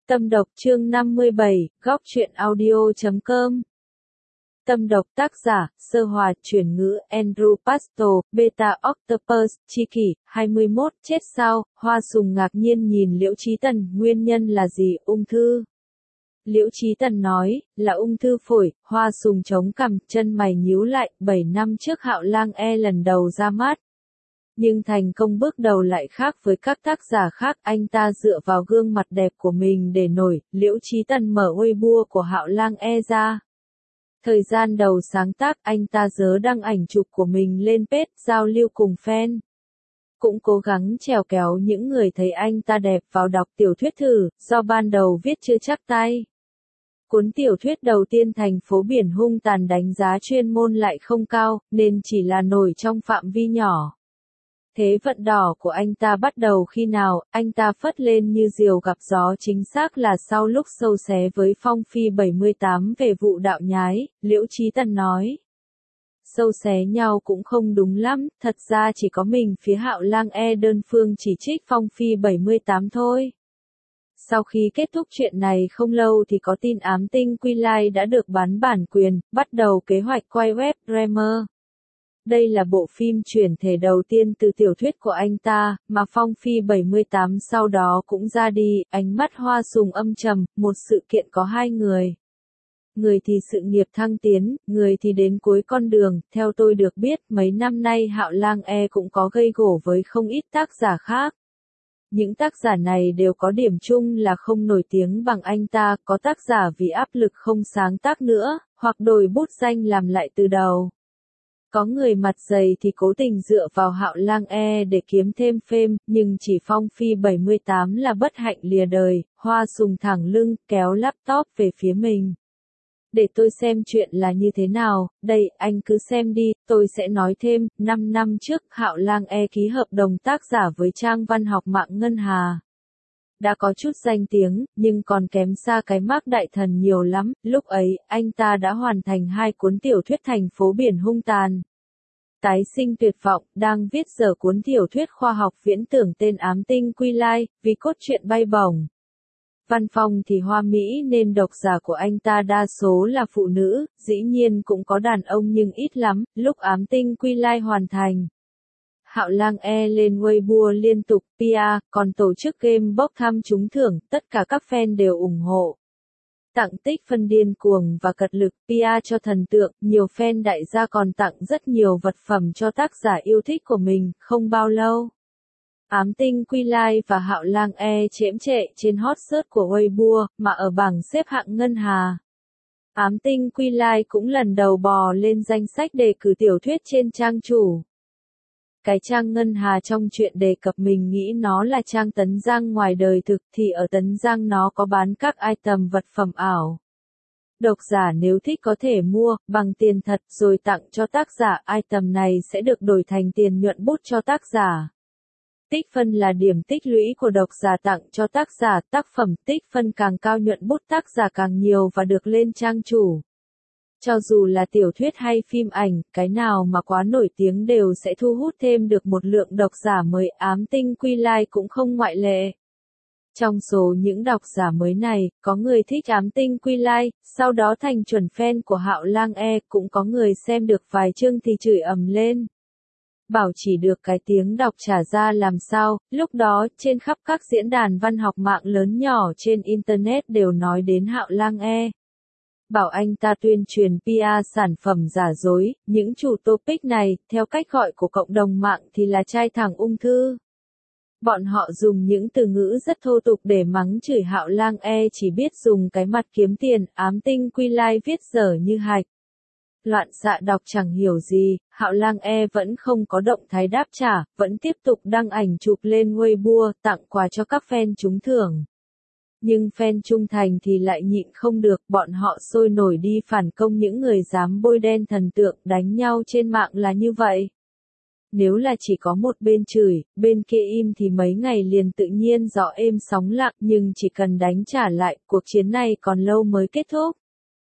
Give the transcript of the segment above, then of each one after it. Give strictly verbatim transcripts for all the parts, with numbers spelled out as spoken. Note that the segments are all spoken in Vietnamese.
Tâm độc chương năm mươi bảy, góc truyện audio chấm com. Tâm độc tác giả, Sơ Hòa, chuyển ngữ, Andrew Pastor, Beta Octopus, Chi Kỷ, hai mươi mốt, chết sao, Hoa Sùng ngạc nhiên nhìn Liễu Chí Tần, nguyên nhân là gì, ung thư. Liễu Chí Tần nói, là ung thư phổi, Hoa Sùng chống cằm, chân mày nhíu lại, bảy năm trước Hạo Lang E lần đầu ra mắt. Nhưng thành công bước đầu lại khác với các tác giả khác, anh ta dựa vào gương mặt đẹp của mình để nổi. Liễu Chí Tần mở Weibo của Hạo Lang E ra. Thời gian đầu sáng tác, anh ta dớ đăng ảnh chụp của mình lên page, giao lưu cùng fan. Cũng cố gắng trèo kéo những người thấy anh ta đẹp vào đọc tiểu thuyết thử, do ban đầu viết chưa chắc tay. Cuốn tiểu thuyết đầu tiên Thành phố biển hung tàn đánh giá chuyên môn lại không cao, nên chỉ là nổi trong phạm vi nhỏ. Thế vận đỏ của anh ta bắt đầu khi nào, anh ta phất lên như diều gặp gió, chính xác là sau lúc sâu xé với Phong Phi bảy mươi tám về vụ đạo nhái, Liễu Chí Tần nói. Sâu xé nhau cũng không đúng lắm, thật ra chỉ có mình phía Hạo Lang E đơn phương chỉ trích Phong Phi bảy mươi tám thôi. Sau khi kết thúc chuyện này không lâu thì có tin Ám Tinh Quy Lai đã được bán bản quyền, bắt đầu kế hoạch quay web Dreamer. Đây là bộ phim chuyển thể đầu tiên từ tiểu thuyết của anh ta, mà Phong Phi bảy mươi tám sau đó cũng ra đi. Ánh mắt Hoa Sùng âm trầm, một sự kiện có hai người. Người thì sự nghiệp thăng tiến, người thì đến cuối con đường. Theo tôi được biết, mấy năm nay Hạo Lang E cũng có gây gổ với không ít tác giả khác. Những tác giả này đều có điểm chung là không nổi tiếng bằng anh ta, có tác giả vì áp lực không sáng tác nữa, hoặc đổi bút danh làm lại từ đầu. Có người mặt dày thì cố tình dựa vào Hạo Lang E để kiếm thêm fame, nhưng chỉ Phong Phi bảy mươi tám là bất hạnh lìa đời. Hoa Sùng thẳng lưng, kéo laptop về phía mình. Để tôi xem chuyện là như thế nào, đây, anh cứ xem đi, tôi sẽ nói thêm. Năm năm trước, Hạo Lang E ký hợp đồng tác giả với trang văn học mạng Ngân Hà. Đã có chút danh tiếng, nhưng còn kém xa cái mác đại thần nhiều lắm. Lúc ấy, anh ta đã hoàn thành hai cuốn tiểu thuyết Thành phố biển hung tàn. Tái sinh tuyệt vọng, đang viết dở cuốn tiểu thuyết khoa học viễn tưởng tên Ám Tinh Quy Lai, vì cốt truyện bay bổng. Văn phong thì hoa mỹ nên độc giả của anh ta đa số là phụ nữ, dĩ nhiên cũng có đàn ông nhưng ít lắm. Lúc Ám Tinh Quy Lai hoàn thành, Hạo Lang E lên Weibo liên tục pê e, còn tổ chức game bốc thăm trúng thưởng, tất cả các fan đều ủng hộ. Tặng tích phân điên cuồng và cật lực pê e cho thần tượng, nhiều fan đại gia còn tặng rất nhiều vật phẩm cho tác giả yêu thích của mình. Không bao lâu, Ám Tinh Quy Lai và Hạo Lang E chễm chệ trên hot search của Weibo, mà ở bảng xếp hạng Ngân Hà. Ám Tinh Quy Lai cũng lần đầu bò lên danh sách đề cử tiểu thuyết trên trang chủ. Cái trang Ngân Hà trong chuyện đề cập mình nghĩ nó là trang Tấn Giang ngoài đời thực, thì ở Tấn Giang nó có bán các item vật phẩm ảo. Độc giả nếu thích có thể mua, bằng tiền thật rồi tặng cho tác giả, item này sẽ được đổi thành tiền nhuận bút cho tác giả. Tích phân là điểm tích lũy của độc giả tặng cho tác giả, tác phẩm tích phân càng cao nhuận bút tác giả càng nhiều và được lên trang chủ. Cho dù là tiểu thuyết hay phim ảnh, cái nào mà quá nổi tiếng đều sẽ thu hút thêm được một lượng độc giả mới, Ám Tinh Quy Lai cũng không ngoại lệ. Trong số những độc giả mới này, có người thích Ám Tinh Quy Lai, sau đó thành chuẩn fan của Hạo Lang E, cũng có người xem được vài chương thì chửi ầm lên. Bảo chỉ được cái tiếng đọc trả ra làm sao, lúc đó, trên khắp các diễn đàn văn học mạng lớn nhỏ trên Internet đều nói đến Hạo Lang E. Bảo anh ta tuyên truyền pê e sản phẩm giả dối, những chủ topic này, theo cách gọi của cộng đồng mạng thì là trai thẳng ung thư. Bọn họ dùng những từ ngữ rất thô tục để mắng chửi Hạo Lang E, chỉ biết dùng cái mặt kiếm tiền. Ám Tinh Quy Lai viết dở như hạch. Loạn xạ đọc chẳng hiểu gì, Hạo Lang E vẫn không có động thái đáp trả, vẫn tiếp tục đăng ảnh chụp lên Weibo, tặng quà cho các fan trúng thưởng. Nhưng fan trung thành thì lại nhịn không được, bọn họ sôi nổi đi phản công những người dám bôi đen thần tượng, đánh nhau trên mạng là như vậy. Nếu là chỉ có một bên chửi, bên kia im thì mấy ngày liền tự nhiên gió êm sóng lặng, nhưng chỉ cần đánh trả lại, cuộc chiến này còn lâu mới kết thúc.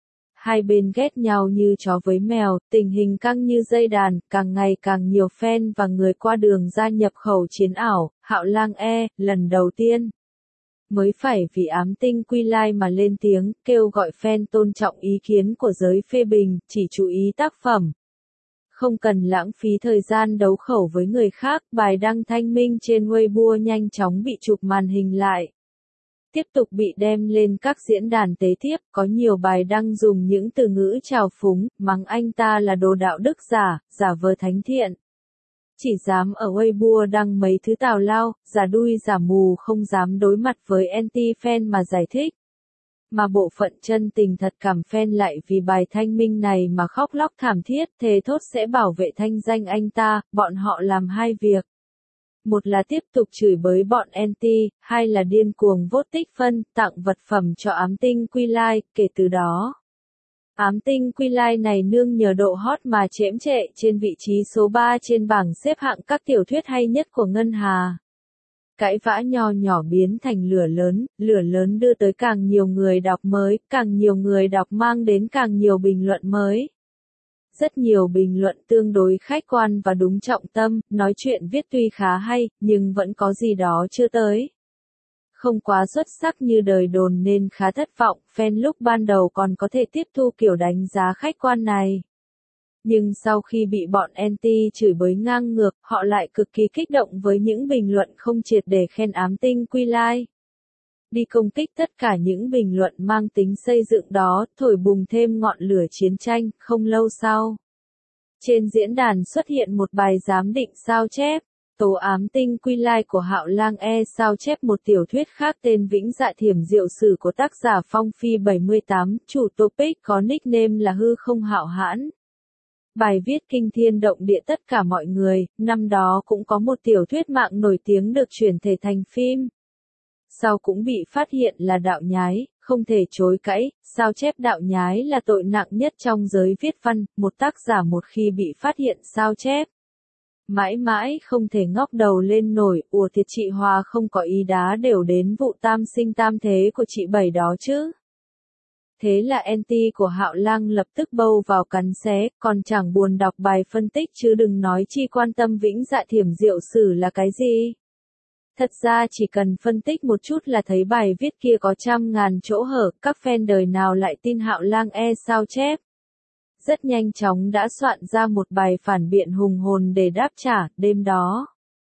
Hai bên ghét nhau như chó với mèo, tình hình căng như dây đàn, càng ngày càng nhiều fan và người qua đường gia nhập khẩu chiến ảo. Hạo Lang E, lần đầu tiên Mới phải vì ám tinh Quy Lai mà lên tiếng, kêu gọi fan tôn trọng ý kiến của giới phê bình, chỉ chú ý tác phẩm. Không cần lãng phí thời gian đấu khẩu với người khác, bài đăng thanh minh trên Weibo nhanh chóng bị chụp màn hình lại. Tiếp tục bị đem lên các diễn đàn tế tiếp, có nhiều bài đăng dùng những từ ngữ trào phúng, mắng anh ta là đồ đạo đức giả, giả vờ thánh thiện. Chỉ dám ở Weibo đăng mấy thứ tào lao, giả đui giả mù không dám đối mặt với anti-fan mà giải thích. Mà bộ phận chân tình thật cảm fan lại vì bài thanh minh này mà khóc lóc thảm thiết, thề thốt sẽ bảo vệ thanh danh anh ta, bọn họ làm hai việc. Một là tiếp tục chửi bới bọn anti, hai là điên cuồng vote tích phân, tặng vật phẩm cho ám tinh Quy Lai, kể từ đó. Ám tinh Quy Lai này nương nhờ độ hot mà chễm trệ trên vị trí số ba trên bảng xếp hạng các tiểu thuyết hay nhất của Ngân Hà. Cãi vã nho nhỏ biến thành lửa lớn, lửa lớn đưa tới càng nhiều người đọc mới, càng nhiều người đọc mang đến càng nhiều bình luận mới. Rất nhiều bình luận tương đối khách quan và đúng trọng tâm, nói chuyện viết tuy khá hay, nhưng vẫn có gì đó chưa tới. Không quá xuất sắc như đời đồn nên khá thất vọng, fan lúc ban đầu còn có thể tiếp thu kiểu đánh giá khách quan này. Nhưng sau khi bị bọn anti chửi bới ngang ngược, họ lại cực kỳ kích động với những bình luận không triệt để khen ám tinh Quy Lai. Đi công kích tất cả những bình luận mang tính xây dựng đó, thổi bùng thêm ngọn lửa chiến tranh, không lâu sau. Trên diễn đàn xuất hiện một bài giám định sao chép, tố ám tinh Quy Lai của Hạo Lang E sao chép một tiểu thuyết khác tên Vĩnh Dạ Thiểm Diệu Sử của tác giả Phong Phi bảy mươi tám, chủ topic có nickname là Hư Không Hạo Hãn. Bài viết kinh thiên động địa tất cả mọi người, năm đó cũng có một tiểu thuyết mạng nổi tiếng được chuyển thể thành phim. Sau cũng bị phát hiện là đạo nhái, không thể chối cãi, sao chép đạo nhái là tội nặng nhất trong giới viết văn, một tác giả một khi bị phát hiện sao chép. Mãi mãi không thể ngóc đầu lên nổi, ùa thiệt chị Hòa không có ý đá đều đến vụ tam sinh tam thế của chị Bảy đó chứ. Thế là anti của Hạo Lang lập tức bâu vào cắn xé, còn chẳng buồn đọc bài phân tích chứ đừng nói chi quan tâm Vĩnh Dạ Thiểm Diệu Sử là cái gì. Thật ra chỉ cần phân tích một chút là thấy bài viết kia có trăm ngàn chỗ hở, các fan đời nào lại tin Hạo Lang E sao chép. Rất nhanh chóng đã soạn ra một bài phản biện hùng hồn để đáp trả, đêm đó.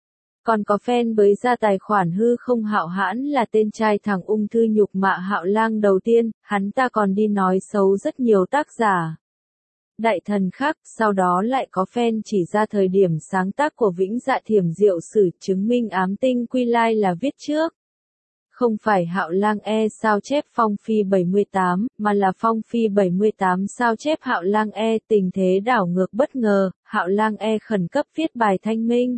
Còn có fan bới ra tài khoản Hư Không Hạo Hãn là tên trai thằng ung thư nhục mạ Hạo Lang đầu tiên, hắn ta còn đi nói xấu rất nhiều tác giả. Đại thần khác, sau đó lại có fan chỉ ra thời điểm sáng tác của Vĩnh Dạ Thiểm Diệu Sử chứng minh ám tinh Quy Lai là viết trước. Không phải Hạo Lang E sao chép Phong Phi bảy mươi tám, mà là Phong Phi bảy mươi tám sao chép Hạo Lang E, tình thế đảo ngược bất ngờ, Hạo Lang E khẩn cấp viết bài thanh minh.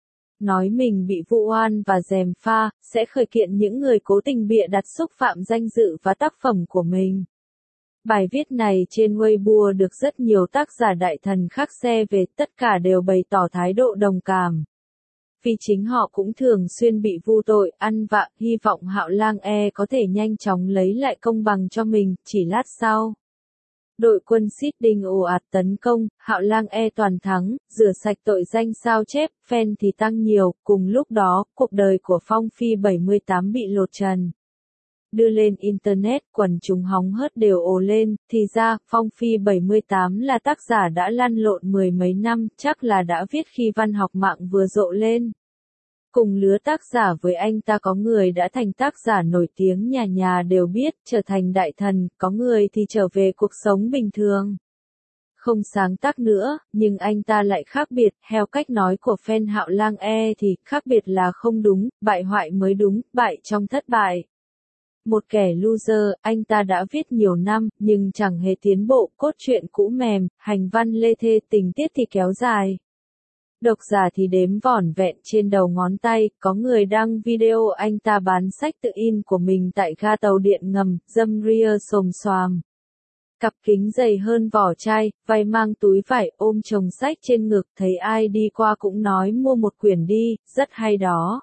Nói mình bị vu oan và gièm pha, sẽ khởi kiện những người cố tình bịa đặt xúc phạm danh dự và tác phẩm của mình. Bài viết này trên Weibo được rất nhiều tác giả đại thần khác share về, tất cả đều bày tỏ thái độ đồng cảm. Vì chính họ cũng thường xuyên bị vu tội, ăn vạ, hy vọng Hạo Lang E có thể nhanh chóng lấy lại công bằng cho mình, chỉ lát sau. Đội quân seeding ồ ạt tấn công, Hạo Lang E toàn thắng, rửa sạch tội danh sao chép, fan thì tăng nhiều, cùng lúc đó, cuộc đời của Phong Phi bảy mươi tám bị lột trần. Đưa lên Internet, quần chúng hóng hớt đều ồ lên, thì ra, Phong Phi bảy mươi tám là tác giả đã lăn lộn mười mấy năm, chắc là đã viết khi văn học mạng vừa rộ lên. Cùng lứa tác giả với anh ta có người đã thành tác giả nổi tiếng nhà nhà đều biết, trở thành đại thần, có người thì trở về cuộc sống bình thường. Không sáng tác nữa, nhưng anh ta lại khác biệt, theo cách nói của fan Hạo Lang E thì, khác biệt là không đúng, bại hoại mới đúng, bại trong thất bại. Một kẻ loser, anh ta đã viết nhiều năm, nhưng chẳng hề tiến bộ, cốt truyện cũ mềm, hành văn lê thê, tình tiết thì kéo dài. Độc giả thì đếm vỏn vẹn trên đầu ngón tay, có người đăng video anh ta bán sách tự in của mình tại ga tàu điện ngầm, dâm ria xồm xoàm. Cặp kính dày hơn vỏ chai, vai mang túi vải, ôm chồng sách trên ngực, thấy ai đi qua cũng nói mua một quyển đi, rất hay đó.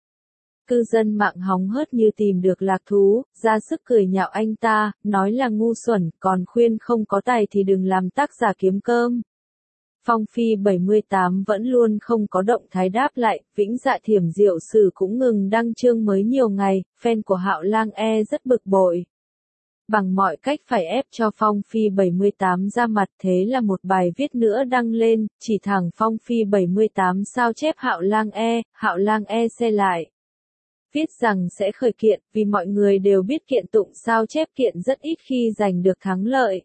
Cư dân mạng hóng hớt như tìm được lạc thú, ra sức cười nhạo anh ta, nói là ngu xuẩn, còn khuyên không có tài thì đừng làm tác giả kiếm cơm. Phong Phi bảy mươi tám vẫn luôn không có động thái đáp lại, Vĩnh Dạ Thiểm Diệu Sử cũng ngừng đăng chương mới nhiều ngày, fan của Hạo Lang E rất bực bội. Bằng mọi cách phải ép cho Phong Phi bảy mươi tám ra mặt, thế là một bài viết nữa đăng lên, chỉ thẳng Phong Phi bảy mươi tám sao chép Hạo Lang E, Hạo Lang E xe lại. Viết rằng sẽ khởi kiện, vì mọi người đều biết kiện tụng sao chép kiện rất ít khi giành được thắng lợi.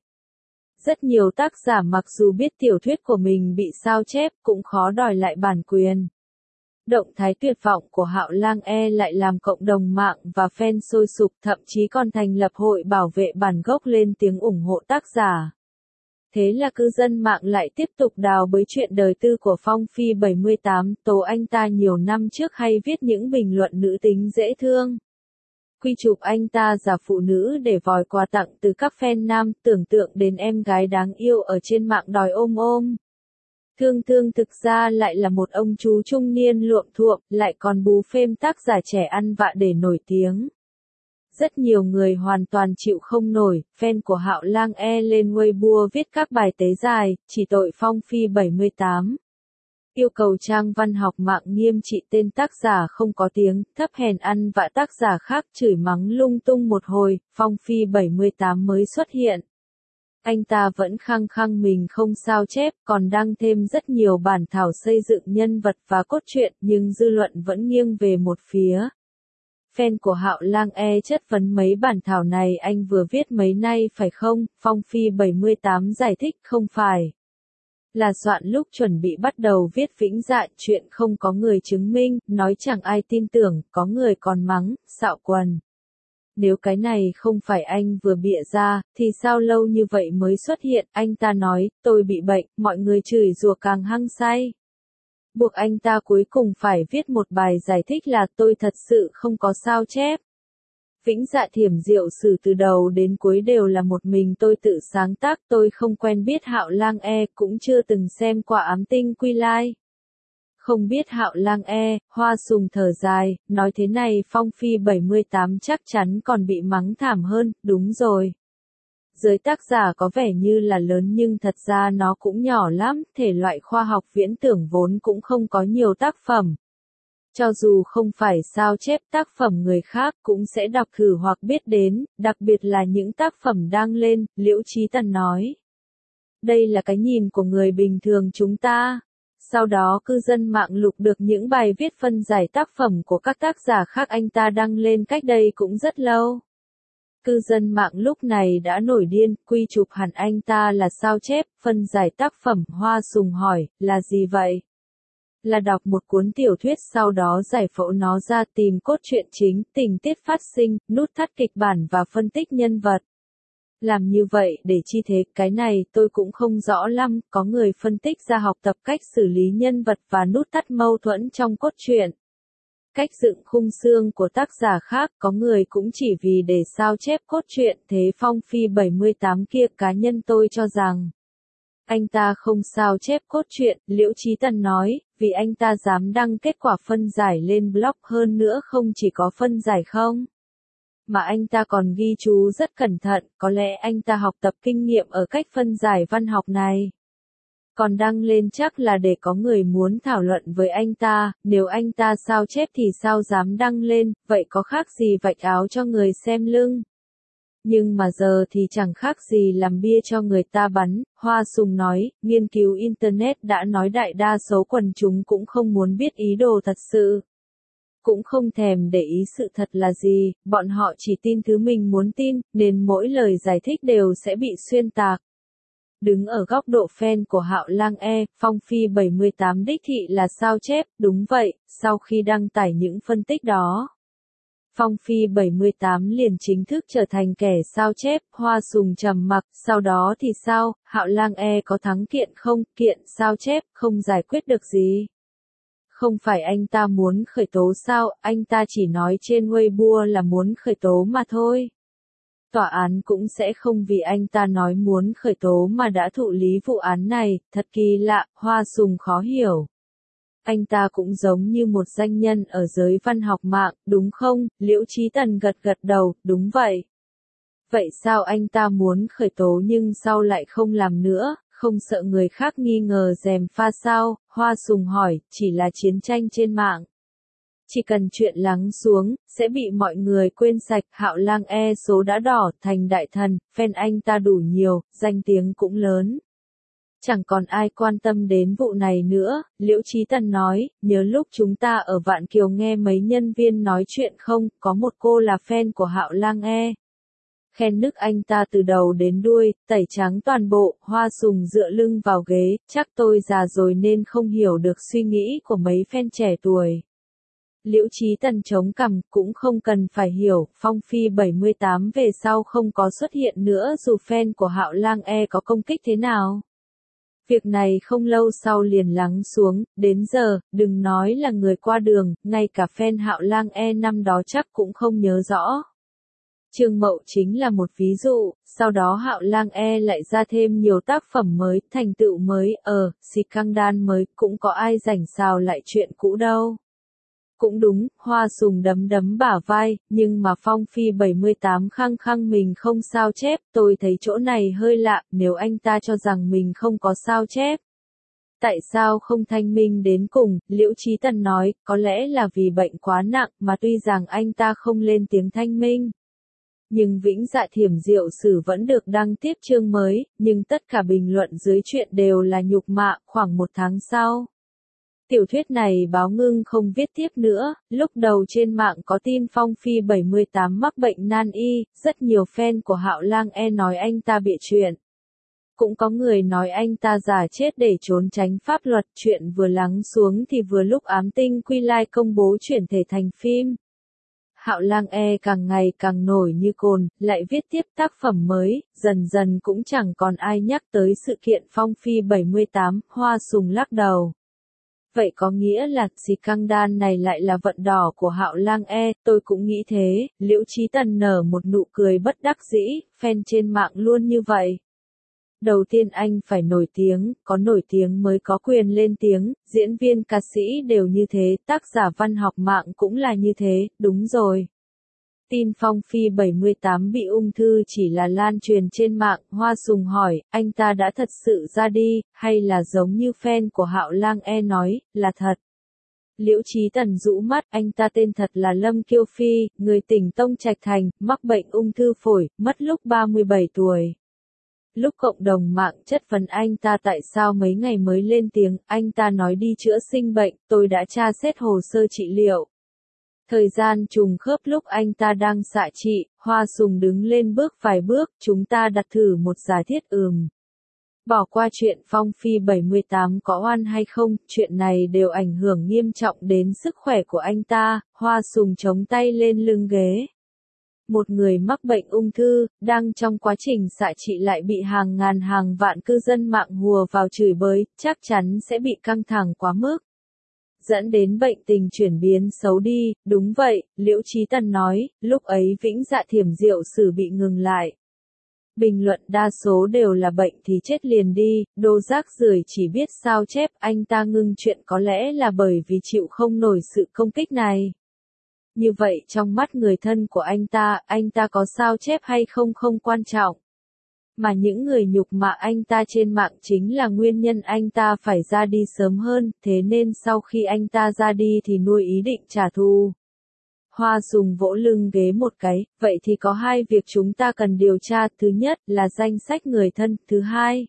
Rất nhiều tác giả mặc dù biết tiểu thuyết của mình bị sao chép cũng khó đòi lại bản quyền. Động thái tuyệt vọng của Hạo Lang E lại làm cộng đồng mạng và fan sôi sục, thậm chí còn thành lập hội bảo vệ bản gốc lên tiếng ủng hộ tác giả. Thế là cư dân mạng lại tiếp tục đào bới chuyện đời tư của Phong Phi bảy mươi tám, tố anh ta nhiều năm trước hay viết những bình luận nữ tính dễ thương. Quy chụp anh ta giả phụ nữ để vòi quà tặng từ các fan nam, tưởng tượng đến em gái đáng yêu ở trên mạng đòi ôm ôm. Thương Thương thực ra lại là một ông chú trung niên luộm thuộm, lại còn bú phêm tác giả trẻ ăn vạ để nổi tiếng. Rất nhiều người hoàn toàn chịu không nổi, fan của Hạo Lang E lên Weibo viết các bài tế dài, chỉ tội Phong Phi bảy mươi tám. Yêu cầu trang văn học mạng nghiêm trị tên tác giả không có tiếng, thấp hèn ăn vạ tác giả khác, chửi mắng lung tung một hồi, Phong Phi bảy mươi tám mới xuất hiện. Anh ta vẫn khăng khăng mình không sao chép, còn đăng thêm rất nhiều bản thảo xây dựng nhân vật và cốt truyện, nhưng dư luận vẫn nghiêng về một phía. Fan của Hạo Lang E chất vấn mấy bản thảo này anh vừa viết mấy nay phải không? Phong Phi bảy mươi tám giải thích không phải. Là soạn lúc chuẩn bị bắt đầu viết Vĩnh Dạ, chuyện không có người chứng minh, nói chẳng ai tin tưởng, có người còn mắng, xạo quần. Nếu cái này không phải anh vừa bịa ra, thì sao lâu như vậy mới xuất hiện? Anh ta nói, tôi bị bệnh, mọi người chửi rủa càng hăng say. Buộc anh ta cuối cùng phải viết một bài giải thích là tôi thật sự không có sao chép. Vĩnh Dạ Thiểm Diệu Sử từ đầu đến cuối đều là một mình tôi tự sáng tác, tôi không quen biết Hạo Lang E, cũng chưa từng xem qua Ám Tinh Quy Lai. Không biết Hạo Lang E, Hoa Sùng thở dài, nói thế này Phong Phi bảy mươi tám chắc chắn còn bị mắng thảm hơn, đúng rồi. Giới tác giả có vẻ như là lớn nhưng thật ra nó cũng nhỏ lắm, thể loại khoa học viễn tưởng vốn cũng không có nhiều tác phẩm. Cho dù không phải sao chép tác phẩm người khác cũng sẽ đọc thử hoặc biết đến, đặc biệt là những tác phẩm đang lên, Liễu Chí Tần nói. Đây là cái nhìn của người bình thường chúng ta. Sau đó cư dân mạng lục được những bài viết phân giải tác phẩm của các tác giả khác anh ta đăng lên cách đây cũng rất lâu. Cư dân mạng lúc này đã nổi điên, quy chụp hẳn anh ta là sao chép, phân giải tác phẩm. Hoa Sùng hỏi, là gì vậy? Là đọc một cuốn tiểu thuyết sau đó giải phẫu nó ra, tìm cốt truyện chính, tình tiết phát sinh, nút thắt kịch bản và phân tích nhân vật. Làm như vậy để chi thế, cái này tôi cũng không rõ lắm, có người phân tích ra học tập cách xử lý nhân vật và nút thắt mâu thuẫn trong cốt truyện. Cách dựng khung xương của tác giả khác, có người cũng chỉ vì để sao chép cốt truyện. Thế Phong Phi bảy mươi tám kia, cá nhân tôi cho rằng anh ta không sao chép cốt truyện, Liễu Chí Tần nói, vì anh ta dám đăng kết quả phân giải lên blog, hơn nữa không chỉ có phân giải không, mà anh ta còn ghi chú rất cẩn thận, có lẽ anh ta học tập kinh nghiệm ở cách phân giải văn học này. Còn đăng lên chắc là để có người muốn thảo luận với anh ta, nếu anh ta sao chép thì sao dám đăng lên, vậy có khác gì vạch áo cho người xem lưng. Nhưng mà giờ thì chẳng khác gì làm bia cho người ta bắn, Hoa Sùng nói, nghiên cứu Internet đã nói đại đa số quần chúng cũng không muốn biết ý đồ thật sự. Cũng không thèm để ý sự thật là gì, bọn họ chỉ tin thứ mình muốn tin, nên mỗi lời giải thích đều sẽ bị xuyên tạc. Đứng ở góc độ fan của Hạo Lang E, Phong Phi bảy mươi tám đích thị là sao chép, đúng vậy, sau khi đăng tải những phân tích đó. Phong Phi bảy mươi tám liền chính thức trở thành kẻ sao chép, Hoa Sùng trầm mặc, sau đó thì sao, Hạo Lang E có thắng kiện không, kiện sao chép, không giải quyết được gì. Không phải anh ta muốn khởi tố sao, anh ta chỉ nói trên Weibo là muốn khởi tố mà thôi. Tòa án cũng sẽ không vì anh ta nói muốn khởi tố mà đã thụ lý vụ án này, thật kỳ lạ, Hoa Sùng khó hiểu. Anh ta cũng giống như một danh nhân ở giới văn học mạng, đúng không? Liễu Chí Tần gật gật đầu, đúng vậy. Vậy sao anh ta muốn khởi tố nhưng sau lại không làm nữa, không sợ người khác nghi ngờ gièm pha sao, Hoa Sùng hỏi, chỉ là chiến tranh trên mạng. Chỉ cần chuyện lắng xuống, sẽ bị mọi người quên sạch, Hạo Lang E số đã đỏ, thành đại thần, fan anh ta đủ nhiều, danh tiếng cũng lớn. Chẳng còn ai quan tâm đến vụ này nữa, Liễu Chí Tần nói, nhớ lúc chúng ta ở Vạn Kiều nghe mấy nhân viên nói chuyện không, có một cô là fan của Hạo Lang E. Khen nức anh ta từ đầu đến đuôi, tẩy trắng toàn bộ, Hoa Sùng dựa lưng vào ghế, chắc tôi già rồi nên không hiểu được suy nghĩ của mấy fan trẻ tuổi. Liễu Chí Tần chống cằm, cũng không cần phải hiểu, Phong Phi bảy mươi tám về sau không có xuất hiện nữa dù fan của Hạo Lang E có công kích thế nào. Việc này không lâu sau liền lắng xuống, đến giờ, đừng nói là người qua đường, ngay cả fan Hạo Lang E năm đó chắc cũng không nhớ rõ. Trương Mậu chính là một ví dụ, sau đó Hạo Lang E lại ra thêm nhiều tác phẩm mới, thành tựu mới, ờ, scandal mới, cũng có ai rảnh xào lại chuyện cũ đâu. Cũng đúng, Hoa Sùng đấm đấm bả vai, nhưng mà Phong Phi bảy mươi tám khăng khăng mình không sao chép, tôi thấy chỗ này hơi lạ, nếu anh ta cho rằng mình không có sao chép. Tại sao không thanh minh đến cùng, Liễu Chí Tần nói, có lẽ là vì bệnh quá nặng mà tuy rằng anh ta không lên tiếng thanh minh. Nhưng Vĩnh Dạ Thiểm Diệu Sử vẫn được đăng tiếp chương mới, nhưng tất cả bình luận dưới chuyện đều là nhục mạ, khoảng một tháng sau. Tiểu thuyết này báo ngưng không viết tiếp nữa, lúc đầu trên mạng có tin Phong Phi bảy mươi tám mắc bệnh nan y, rất nhiều fan của Hạo Lang E nói anh ta bịa chuyện. Cũng có người nói anh ta giả chết để trốn tránh pháp luật, chuyện vừa lắng xuống thì vừa lúc Ám Tinh Quy Lai công bố chuyển thể thành phim. Hạo Lang E càng ngày càng nổi như cồn, lại viết tiếp tác phẩm mới, dần dần cũng chẳng còn ai nhắc tới sự kiện Phong Phi bảy mươi tám, Hoa Sùng lắc đầu. Vậy có nghĩa là, scandal này lại là vận đỏ của Hạo Lang E, tôi cũng nghĩ thế, Liễu Chí Tần nở một nụ cười bất đắc dĩ, fan trên mạng luôn như vậy. Đầu tiên anh phải nổi tiếng, có nổi tiếng mới có quyền lên tiếng, diễn viên ca sĩ đều như thế, tác giả văn học mạng cũng là như thế, đúng rồi. Tin Phong Phi bảy mươi tám bị ung thư chỉ là lan truyền trên mạng, Hoa Sùng hỏi, anh ta đã thật sự ra đi, hay là giống như fan của Hạo Lang E nói, là thật. Liễu Chí Tần rũ mắt, anh ta tên thật là Lâm Kiêu Phi, người tỉnh Tông Trạch Thành, mắc bệnh ung thư phổi, mất lúc ba mươi bảy tuổi. Lúc cộng đồng mạng chất vấn anh ta tại sao mấy ngày mới lên tiếng, anh ta nói đi chữa sinh bệnh, tôi đã tra xét hồ sơ trị liệu. Thời gian trùng khớp lúc anh ta đang xạ trị, Hoa Sùng đứng lên bước vài bước, chúng ta đặt thử một giả thiết ừm. Bỏ qua chuyện Phong Phi bảy mươi tám có oan hay không, chuyện này đều ảnh hưởng nghiêm trọng đến sức khỏe của anh ta, Hoa Sùng chống tay lên lưng ghế. Một người mắc bệnh ung thư, đang trong quá trình xạ trị lại bị hàng ngàn hàng vạn cư dân mạng hùa vào chửi bới, chắc chắn sẽ bị căng thẳng quá mức. Dẫn đến bệnh tình chuyển biến xấu đi, đúng vậy, Liễu Chí Tần nói, lúc ấy Vĩnh Dạ Thiểm Diệu Sử bị ngừng lại. Bình luận đa số đều là bệnh thì chết liền đi, đồ rác rưởi chỉ biết sao chép, anh ta ngưng chuyện có lẽ là bởi vì chịu không nổi sự công kích này. Như vậy trong mắt người thân của anh ta, anh ta có sao chép hay không không quan trọng. Mà những người nhục mạ anh ta trên mạng chính là nguyên nhân anh ta phải ra đi sớm hơn, thế nên sau khi anh ta ra đi thì nuôi ý định trả thù. Hoa Sùng vỗ lưng ghế một cái, vậy thì có hai việc chúng ta cần điều tra, thứ nhất là danh sách người thân, thứ hai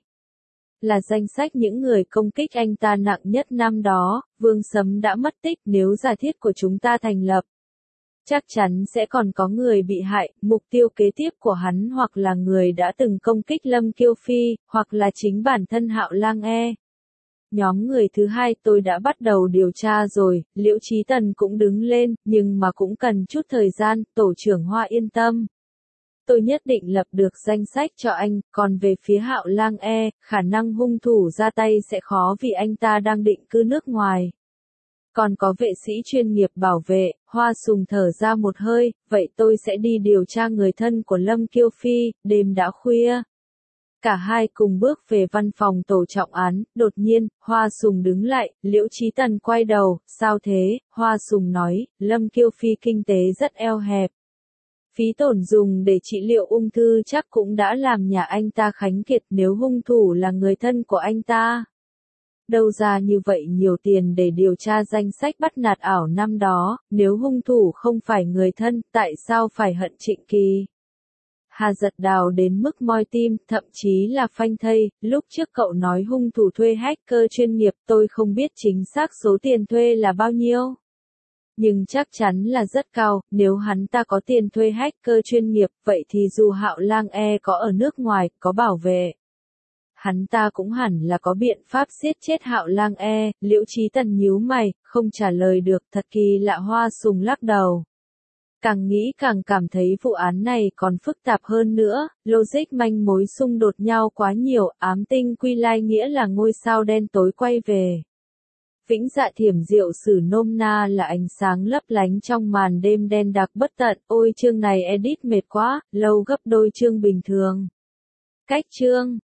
là danh sách những người công kích anh ta nặng nhất năm đó, Vương Sấm đã mất tích, nếu giả thiết của chúng ta thành lập. Chắc chắn sẽ còn có người bị hại, mục tiêu kế tiếp của hắn hoặc là người đã từng công kích Lâm Kiêu Phi, hoặc là chính bản thân Hạo Lang E. Nhóm người thứ hai tôi đã bắt đầu điều tra rồi, Liễu Chí Tần cũng đứng lên, nhưng mà cũng cần chút thời gian, tổ trưởng Hoa yên tâm. Tôi nhất định lập được danh sách cho anh, còn về phía Hạo Lang E, khả năng hung thủ ra tay sẽ khó vì anh ta đang định cư nước ngoài. Còn có vệ sĩ chuyên nghiệp bảo vệ, Hoa Sùng thở ra một hơi, vậy tôi sẽ đi điều tra người thân của Lâm Kiêu Phi, đêm đã khuya. Cả hai cùng bước về văn phòng tổ trọng án, đột nhiên, Hoa Sùng đứng lại, Liễu Chí Tần quay đầu, sao thế, Hoa Sùng nói, Lâm Kiêu Phi kinh tế rất eo hẹp. Phí tổn dùng để trị liệu ung thư chắc cũng đã làm nhà anh ta khánh kiệt nếu hung thủ là người thân của anh ta. Đâu ra như vậy nhiều tiền để điều tra danh sách bắt nạt ảo năm đó, nếu hung thủ không phải người thân, tại sao phải hận Trịnh Kỳ? Hà giật đào đến mức moi tim, thậm chí là phanh thây, lúc trước cậu nói hung thủ thuê hacker chuyên nghiệp, tôi không biết chính xác số tiền thuê là bao nhiêu. Nhưng chắc chắn là rất cao, nếu hắn ta có tiền thuê hacker chuyên nghiệp, vậy thì dù Hạo Lang E có ở nước ngoài, có bảo vệ, hắn ta cũng hẳn là có biện pháp giết chết Hạo Lang E. Liễu Chí Tần nhíu mày, không trả lời được, thật kỳ lạ. Hoa Sùng lắc đầu. Càng nghĩ càng cảm thấy vụ án này còn phức tạp hơn nữa, logic manh mối xung đột nhau quá nhiều, ám tinh quy lai nghĩa là ngôi sao đen tối quay về. Vĩnh dạ thiểm diệu sử nôm na là ánh sáng lấp lánh trong màn đêm đen đặc bất tận. Ôi chương này edit mệt quá, lâu gấp đôi chương bình thường. Cách chương